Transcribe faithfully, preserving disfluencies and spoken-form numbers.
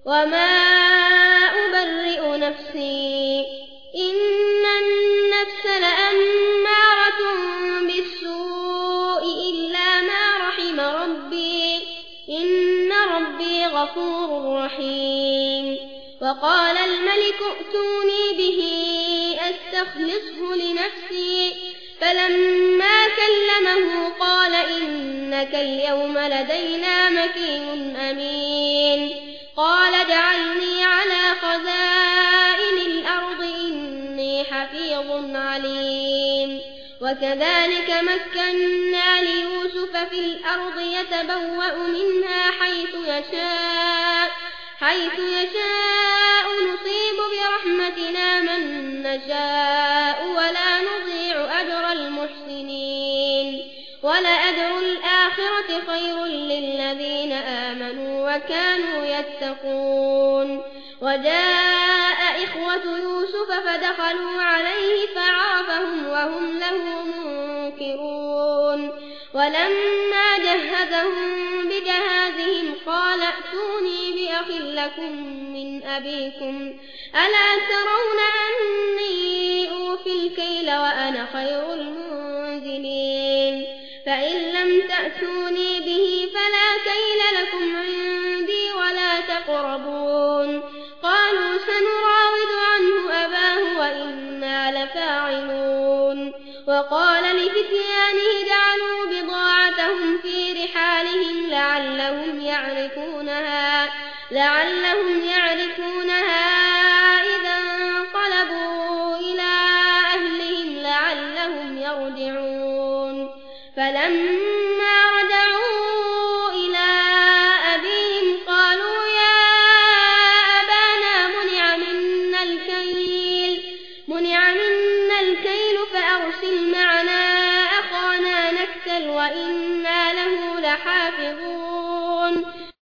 وما أبرئ نفسي إن النفس لأمارة بالسوء إلا ما رحم ربي إن ربي غفور رحيم وقال الملك ائتوني به أستخلصه لنفسي فلما كلمه قال إنك اليوم لدينا مكين أمين قال اجعلني على خزائن الأرض إني حفيظ عليم وكذلك مكنا ليوسف في الأرض يتبوأ منها حيث يشاء حيث يشاء نصيب برحمتنا من نشاء ولا نضيع أجر المحسنين ولأجر الآخرة خير للذين آمنوا وكانوا يتقون وجاء إخوة يوسف فدخلوا عليه فعرفهم وهم له منكرون ولما جهزهم بجهازهم قال ائتوني بأخ لكم من أبيكم ألا ترون أني أوفي الكيل وأنا خير المنزلين فإن لم تأتوني به فلا كيل لكم عندي ولا تقربون قالوا سنراود عنه أباه وإنا لفاعلون وقال لفتيانه جعلوا بضاعتهم في رحالهم لعلهم يعرفونها لعلهم يعرفونها إذا انقلبوا إلى أهلهم لعلهم يرجعون فلما رجعوا إلى أبيهم قالوا يا أبانا منع منا الكيل منع منا الكيل فأرسل معنا أخانا نكتل وإنا له لحافظون